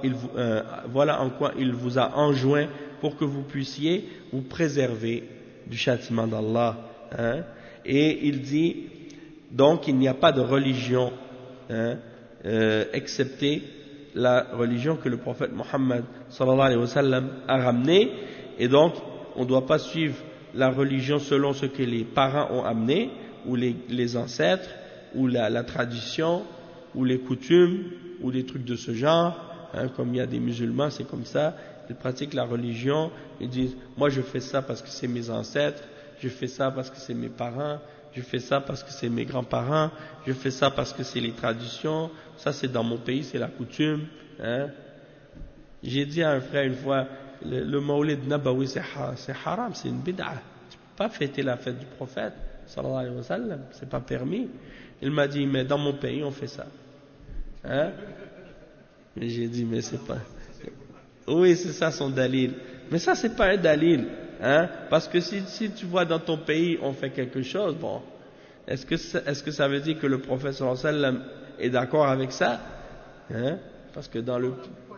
il vous a enjoint pour que vous puissiez vous préserver du châtiment d'Allah. Et il dit donc il n'y a pas de religion accepter la religion que le prophète Mohammed sallallahu alayhi wa sallam a ramenée, et donc on ne doit pas suivre la religion selon ce que les parents ont amené, ou les ancêtres, ou la tradition, ou les coutumes, ou des trucs de ce genre, hein, comme il y a des musulmans, c'est comme ça, ils pratiquent la religion, ils disent, moi je fais ça parce que c'est mes ancêtres, je fais ça parce que c'est mes parents, je fais ça parce que c'est mes grands-parents, je fais ça parce que c'est les traditions, ça c'est dans mon pays, c'est la coutume, hein. J'ai dit à un frère une fois, le Mawlid Nabawi c'est haram, c'est une bid'a, tu peux pas fêter la fête du prophète sallallahu alayhi wa sallam, c'est pas permis. Il m'a dit, mais dans mon pays on fait ça, hein. Mais j'ai dit, mais c'est pas, oui c'est ça son dalil, mais ça c'est pas un dalil, hein, parce que si tu vois dans ton pays on fait quelque chose, bon, est-ce que ça veut dire que le prophète sallallahu alayhi wa sallam est d'accord avec ça, hein, parce que dans le,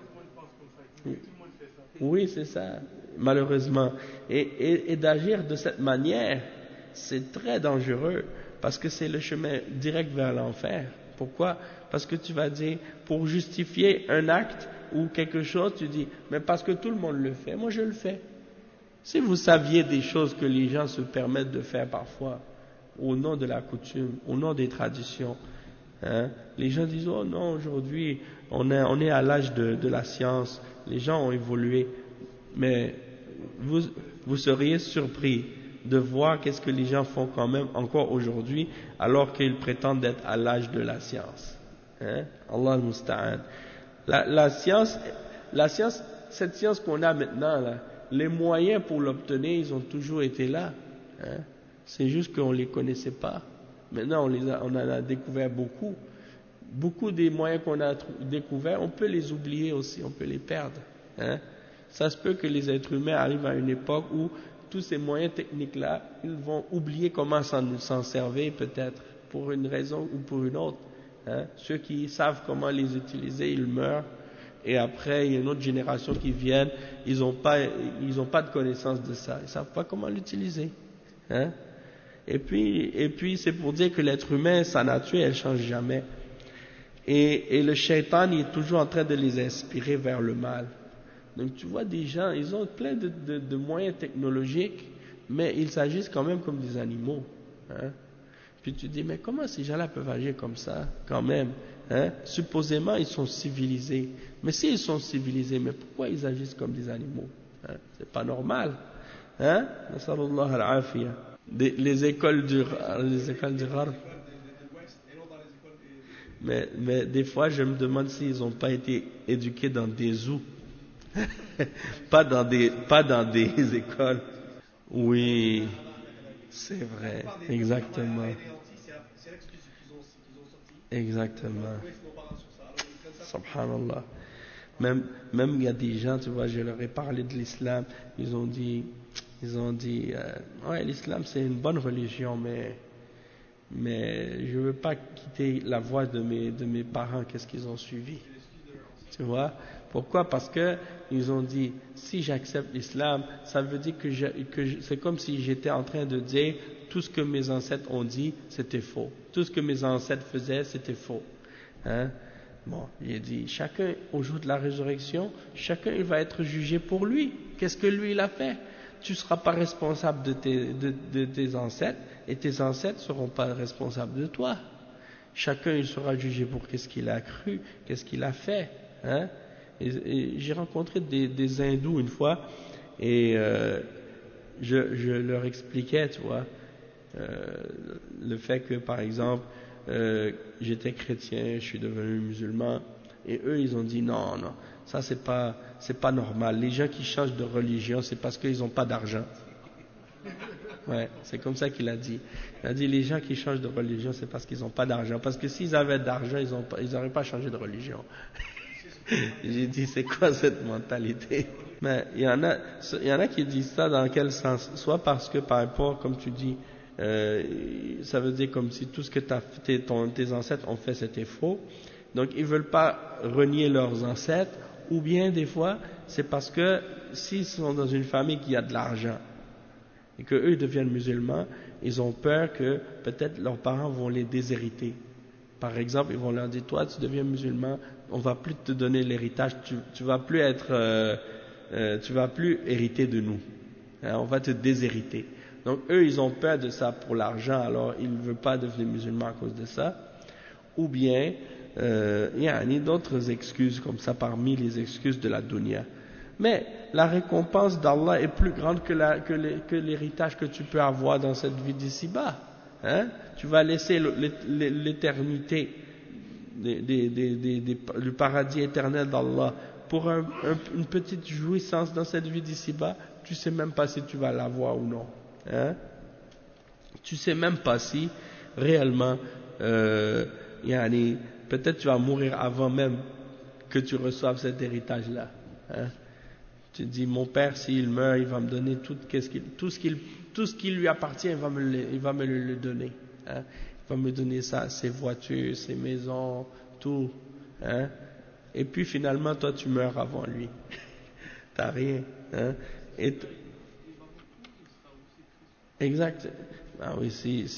oui c'est ça, malheureusement, et d'agir de cette manière c'est très dangereux, parce que c'est le chemin direct vers l'enfer. Pourquoi? Parce que tu vas dire, pour justifier un acte ou quelque chose, tu dis, mais parce que tout le monde le fait, moi je le fais. Si vous saviez des choses que les gens se permettent de faire parfois, au nom de la coutume, au nom des traditions, hein, les gens disent, oh non, aujourd'hui, on est à l'âge de la science, les gens ont évolué, mais vous seriez surpris de voir qu'est-ce que les gens font quand même encore aujourd'hui, alors qu'ils prétendent être à l'âge de la science. Hein? Allah al-Musta'an. La science, cette science qu'on a maintenant, là, les moyens pour l'obtenir, ils ont toujours été là. Hein? C'est juste qu'on ne les connaissait pas. Maintenant, on en a découvert beaucoup. Beaucoup des moyens qu'on a découverts, on peut les oublier aussi, on peut les perdre. Hein? Ça se peut que les êtres humains arrivent à une époque où tous ces moyens techniques-là, ils vont oublier comment s'en servir peut-être, pour une raison ou pour une autre. Hein? Ceux qui savent comment les utiliser, ils meurent, et après il y a une autre génération qui vient, ils n'ont pas de connaissance de ça, ils ne savent pas comment l'utiliser. Hein? Et puis c'est pour dire que l'être humain, sa nature, elle ne change jamais. Et le shaitan, il est toujours en train de les inspirer vers le mal. Donc tu vois des gens, ils ont plein de moyens technologiques, mais ils agissent quand même comme des animaux. Hein? Puis tu dis, mais comment ces gens-là peuvent agir comme ça, quand même, hein? Supposément, ils sont civilisés. Mais s'ils sont civilisés, mais pourquoi ils agissent comme des animaux? Hein? C'est pas normal. Hein? Les écoles du Gharb. Mais des fois, je me demande s'ils n'ont pas été éduqués dans des zoos. pas dans des écoles. Oui, c'est vrai, exactement. Exactement. Subhanallah. Même il y a des gens, tu vois, je leur ai parlé de l'islam, ils ont dit, ouais, l'islam c'est une bonne religion, mais je veux pas quitter la voie de mes parents, qu'est-ce qu'ils ont suivi. Tu vois? Pourquoi? Parce que ils ont dit, si j'accepte l'islam, ça veut dire que c'est comme si j'étais en train de dire, tout ce que mes ancêtres ont dit, c'était faux. Tout ce que mes ancêtres faisaient, c'était faux. Hein? Bon, il dit, chacun, au jour de la résurrection, chacun il va être jugé pour lui. Qu'est-ce que lui il a fait? Tu ne seras pas responsable de tes ancêtres, et tes ancêtres ne seront pas responsables de toi. Chacun il sera jugé pour qu'est-ce qu'il a cru, qu'est-ce qu'il a fait. Hein? Et j'ai rencontré des hindous une fois, et je leur expliquais, tu vois, le fait que, par exemple, j'étais chrétien, je suis devenu musulman, et eux, ils ont dit non, ça c'est pas normal. Les gens qui changent de religion, c'est parce qu'ils n'ont pas d'argent. Ouais, c'est comme ça qu'il a dit. Il a dit les gens qui changent de religion, c'est parce qu'ils n'ont pas d'argent. Parce que s'ils avaient d'argent, ils n'auraient pas changé de religion. J'ai dit, c'est quoi cette mentalité? Mais il y en a qui disent ça dans quel sens? Soit parce que par rapport, comme tu dis, ça veut dire comme si tout ce que tes ancêtres ont fait c'était faux. Donc ils veulent pas renier leurs ancêtres, ou bien des fois c'est parce que s'ils sont dans une famille qui a de l'argent et que eux deviennent musulmans, ils ont peur que peut-être leurs parents vont les déshériter. Par exemple, ils vont leur dire, toi tu deviens musulman, on va plus te donner l'héritage, tu vas plus tu vas plus hériter de nous, hein, on va te déshériter. Donc eux ils ont peur de ça pour l'argent, alors ils ne veulent pas devenir musulmans à cause de ça. Ou bien il y a d'autres excuses comme ça parmi les excuses de la dunya. Mais la récompense d'Allah est plus grande que l'héritage que tu peux avoir dans cette vie d'ici-bas. Hein? Tu vas laisser l'éternité du paradis éternel d'Allah pour une petite jouissance dans cette vie d'ici-bas. Tu sais même pas si tu vas l'avoir ou non. Hein? Tu sais même pas si réellement peut-être tu vas mourir avant même que tu reçoives cet héritage-là. Hein? Tu dis, mon père, s'il meurt, il va me donner tout ce qui lui appartient, il va me le donner. Hein? Il va me donner ça, ses voitures, ses maisons, tout. Hein? Et puis finalement, toi, tu meurs avant lui. T'as rien. Hein? Exact. Ah oui,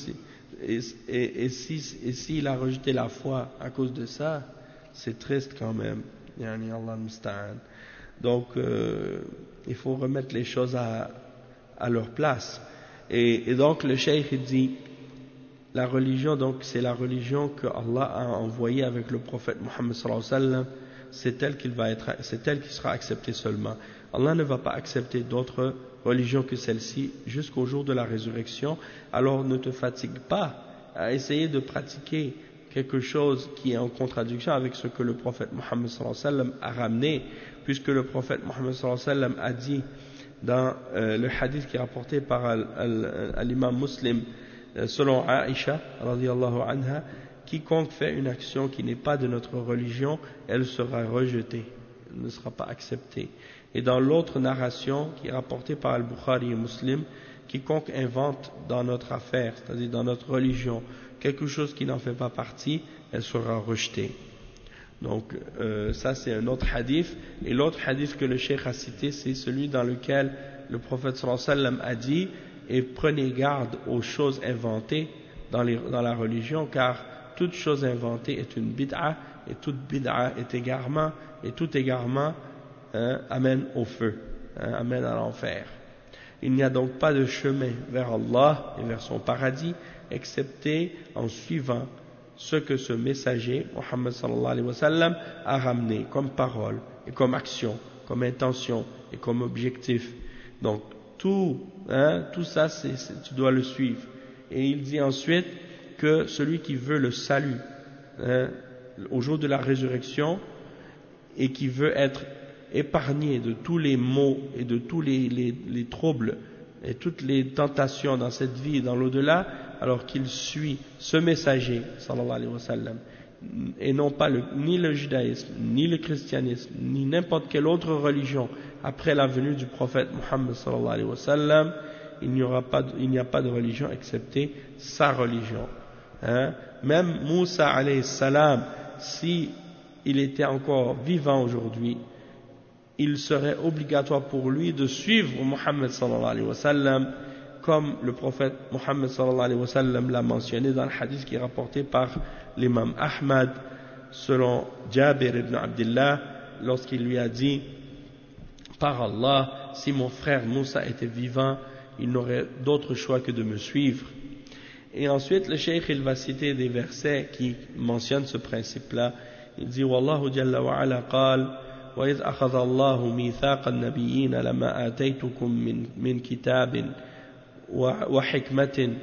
et s'il a rejeté la foi à cause de ça, c'est triste quand même. Yani Allah musta'an. Donc, il faut remettre les choses à leur place. Et donc, le cheikh dit, la religion, donc, c'est la religion que Allah a envoyée avec le prophète Mohammed sallallahu alayhi wa sallam. C'est elle qui sera acceptée seulement. Allah ne va pas accepter d'autres religions que celle-ci jusqu'au jour de la résurrection. Alors, ne te fatigue pas à essayer de pratiquer quelque chose qui est en contradiction avec ce que le prophète Mohammed sallallahu alayhi wa sallam a ramené, puisque le prophète Mohammed sallallahu alayhi wa sallam a dit dans le hadith qui est rapporté par l'imam Muslim selon Aïcha radiyallahu anha, quiconque fait une action qui n'est pas de notre religion, elle sera rejetée, elle ne sera pas acceptée. Et dans l'autre narration qui est rapportée par Al-Bukhari et Muslim, quiconque invente dans notre affaire, c'est-à-dire dans notre religion, quelque chose qui n'en fait pas partie, elle sera rejetée. Donc ça c'est un autre hadith. Et l'autre hadith que le cheikh a cité, c'est celui dans lequel le prophète sallallahu alayhi wa sallam a dit, et prenez garde aux choses inventées dans la religion, car toute chose inventée est une bid'a, et toute bid'a est égarement, et tout égarement amène au feu, amène à l'enfer. Il n'y a donc pas de chemin vers Allah et vers son paradis, excepté en suivant ce que ce messager, Muhammad sallallahu alayhi wa sallam, a ramené comme parole, et comme action, comme intention, et comme objectif. Donc, tout ça, tu dois le suivre. Et il dit ensuite que celui qui veut le salut au jour de la résurrection et qui veut être épargné de tous les maux et de tous les troubles et toutes les tentations dans cette vie et dans l'au-delà, alors qu'il suit ce messager sallallahu alayhi wa sallam, et non pas ni le judaïsme, ni le christianisme, ni n'importe quelle autre religion après la venue du prophète Muhammad sallallahu alayhi wa sallam, il n'y a pas de religion excepté sa religion. Même Moussa alayhi salam, si il était encore vivant aujourd'hui, il serait obligatoire pour lui de suivre Muhammad sallallahu alayhi wa sallam, comme le prophète Muhammad sallallahu alayhi wa sallam l'a mentionné dans le hadith qui est rapporté par l'imam Ahmad selon Jabir ibn Abdullah, lorsqu'il lui a dit, par Allah, si mon frère Moussa était vivant, il n'aurait d'autre choix que de me suivre. Et ensuite le cheikh il va citer des versets qui mentionnent ce principe-là. Il dit, Wallahu jalla wa ala qal, وإذ أخذ الله ميثاق النبيين لما آتيتكم من كتاب وحكمة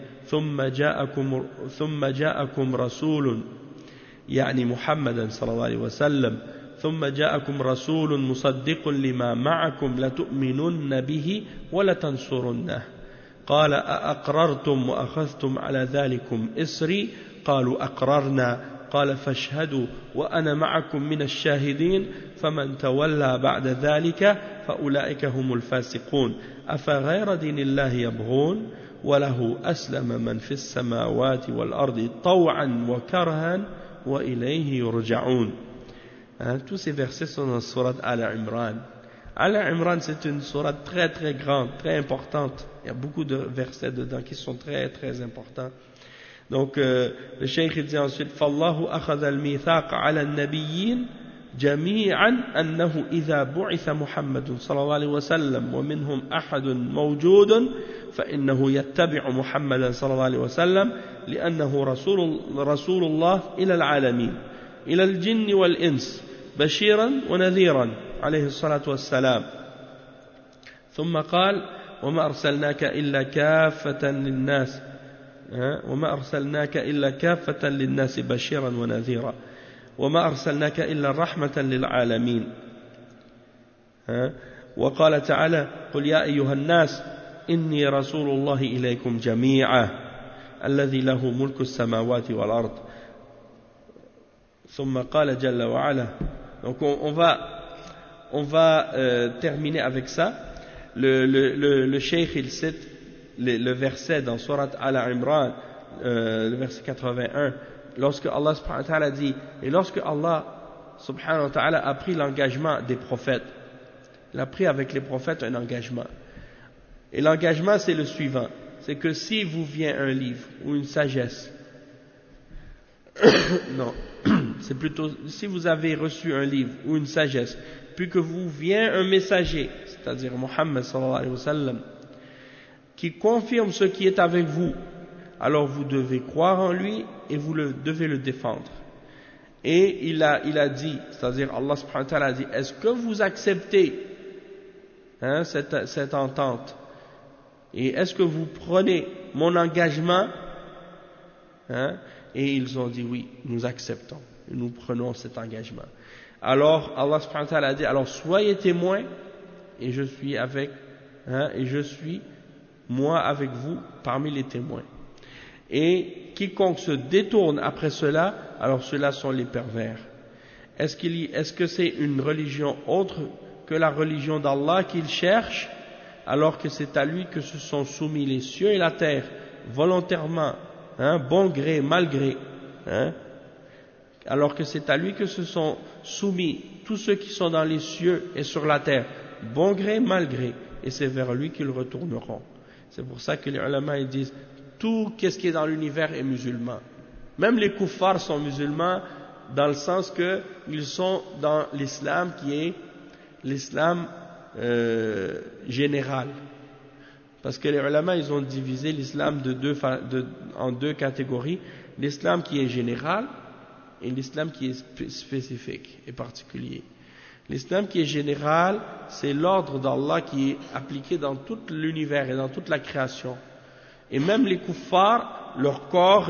ثم جاءكم رسول يعني محمدا صلى الله عليه وسلم ثم جاءكم رسول مصدق لما معكم لتؤمنن به ولتنصرنه قال أأقررتم وأخذتم على ذلكم إصري قالوا أقررنا قال فاشهدوا وأنا معكم من الشاهدين فمن تولى بعد ذلك فأولئك هم الفاسقون أفغير دين الله يبغون وله أسلم من في السماوات والأرض طوعا وكرها وإليه يرجعون. Tous ces versets sont dans la sourate Al-Imran. Al-Imran, c'est une sourate très très grande, très importante. Il y a beaucoup de versets dedans qui sont très très importants. Donc le cheikh dit ensuite فالله أخذ الميثاق على النبيين جميعا أنه إذا بعث محمد صلى الله عليه وسلم ومنهم أحد موجود فإنه يتبع محمدا صلى الله عليه وسلم لأنه رسول الله إلى العالمين إلى الجن والإنس بشيرا ونذيرا عليه الصلاة والسلام. ثم قال وما أرسلناك إلا كافة للناس وما أرسلناك إلا كافة للناس بشيرا ونذيرا وما أرسلناك إلا رحمة للعالمين. وقال تعالى قل يا أيها الناس إني رسول الله إليكم جميعا الذي له ملك السماوات والأرض. ثم قال جل وعلا. Donc on va terminer avec ça. Le cheikh il cite le verset dans Surat Al-Imran, le verset 81, lorsque Allah subhanahu wa ta'ala dit, et lorsque Allah subhanahu wa ta'ala a pris l'engagement des prophètes, il a pris avec les prophètes un engagement. Et l'engagement c'est le suivant, c'est que si vous vient un livre ou une sagesse, non, c'est plutôt si vous avez reçu un livre ou une sagesse, puis que vous vient un messager, c'est-à-dire Muhammad sallallahu alayhi wa sallam, qui confirme ce qui est avec vous, alors vous devez croire en lui et vous devez le défendre. Et il a dit, c'est-à-dire Allah subhanahu wa ta'ala a dit, est-ce que vous acceptez cette entente et est-ce que vous prenez mon engagement et ils ont dit oui, nous acceptons, nous prenons cet engagement. Alors Allah subhanahu wa ta'ala a dit, alors soyez témoins et je suis avec et je suis moi avec vous parmi les témoins. Et quiconque se détourne après cela, alors ceux-là sont les pervers. Est-ce que c'est une religion autre que la religion d'Allah qu'ils cherchent, alors que c'est à lui que se sont soumis les cieux et la terre, volontairement, bon gré, mal gré, alors que c'est à lui que se sont soumis tous ceux qui sont dans les cieux et sur la terre, bon gré, mal gré, et c'est vers lui qu'ils retourneront. C'est pour ça que les ulama ils disent tout ce qui est dans l'univers est musulman. Même les kuffars sont musulmans dans le sens que ils sont dans l'islam qui est l'islam général. Parce que les ulama ils ont divisé l'islam en deux catégories, l'islam qui est général et l'islam qui est spécifique et particulier. L'islam qui est général, c'est l'ordre d'Allah qui est appliqué dans tout l'univers et dans toute la création. Et même les kuffars, leur corps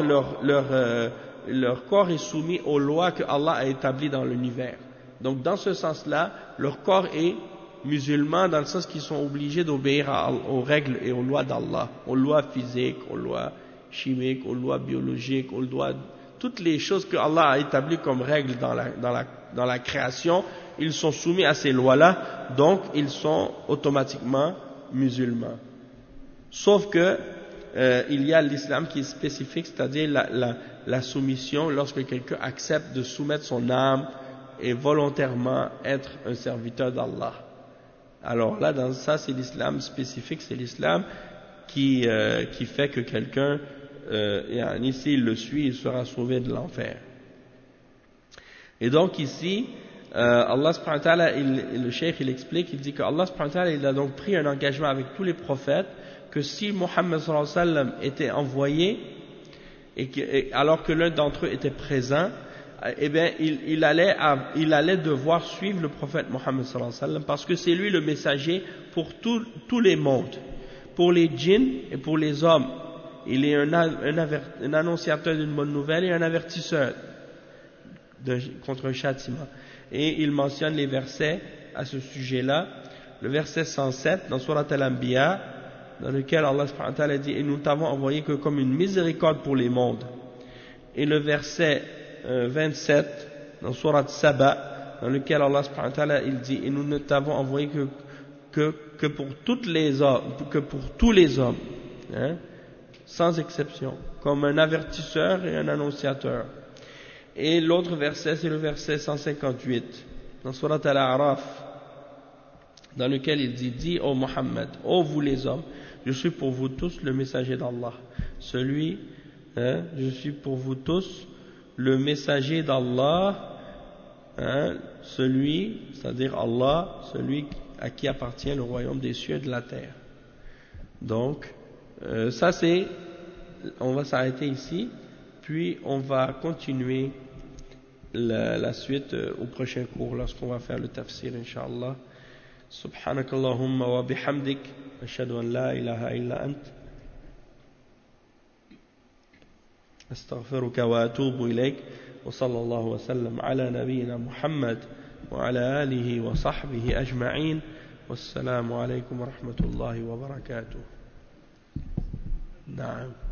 est soumis aux lois que Allah a établies dans l'univers. Donc dans ce sens-là, leur corps est musulman dans le sens qu'ils sont obligés d'obéir aux règles et aux lois d'Allah, aux lois physiques, aux lois chimiques, aux lois biologiques, aux lois, toutes les choses que Allah a établies comme règles dans la création. Ils sont soumis à ces lois-là, donc ils sont automatiquement musulmans. Sauf que il y a l'islam qui est spécifique, c'est-à-dire la soumission lorsque quelqu'un accepte de soumettre son âme et volontairement être un serviteur d'Allah. Alors là, dans ça, c'est l'islam spécifique, c'est l'islam qui fait que quelqu'un, ici il le suit, il sera sauvé de l'enfer. Et donc ici, Allah subhanahu wa ta'ala, le cheikh il explique, il dit que Allah subhanahu wa ta'ala il a donc pris un engagement avec tous les prophètes que si Muhammad sallallahu alayhi wa sallam était envoyé alors que l'un d'entre eux était présent, eh bien il allait devoir suivre le prophète Muhammad sallallahu alayhi wa sallam parce que c'est lui le messager pour tous les mondes, pour les djinns et pour les hommes. Il est un annonciateur d'une bonne nouvelle et un avertisseur contre un châtiment. Et il mentionne les versets à ce sujet-là. Le verset 107 dans Surat Al-Anbiya, dans lequel Allah subhanahu wa ta'ala dit « Et nous t'avons envoyé que comme une miséricorde pour les mondes ». Et le verset 27 dans Surat Saba, dans lequel Allah subhanahu wa ta'ala il dit « Et nous ne t'avons envoyé que pour tous les hommes, sans exception, comme un avertisseur et un annonciateur ». Et l'autre verset, c'est le verset 158, dans Surat Al-A'raf, dans lequel il dit « Dis, ô Muhammad, ô vous les hommes, je suis pour vous tous le messager d'Allah, celui hein, je suis pour vous tous le messager d'Allah, hein, celui, c'est-à-dire Allah, celui à qui appartient le royaume des cieux et de la terre. Donc, ça c'est, on va s'arrêter ici, puis on va continuer la suite au prochain cours lorsqu'on va faire le tafsir, Inch'Allah. Subhanakallahumma wa bihamdik, ashhadu an la ilaha illa ant, astaghfiruka wa atubu ilayk, wa sallallahu wa sallam ala nabiyyina Muhammad wa ala alihi wa sahbihi ajma'in. Wassalamu alaykum wa rahmatullahi wa barakatuh. Naam.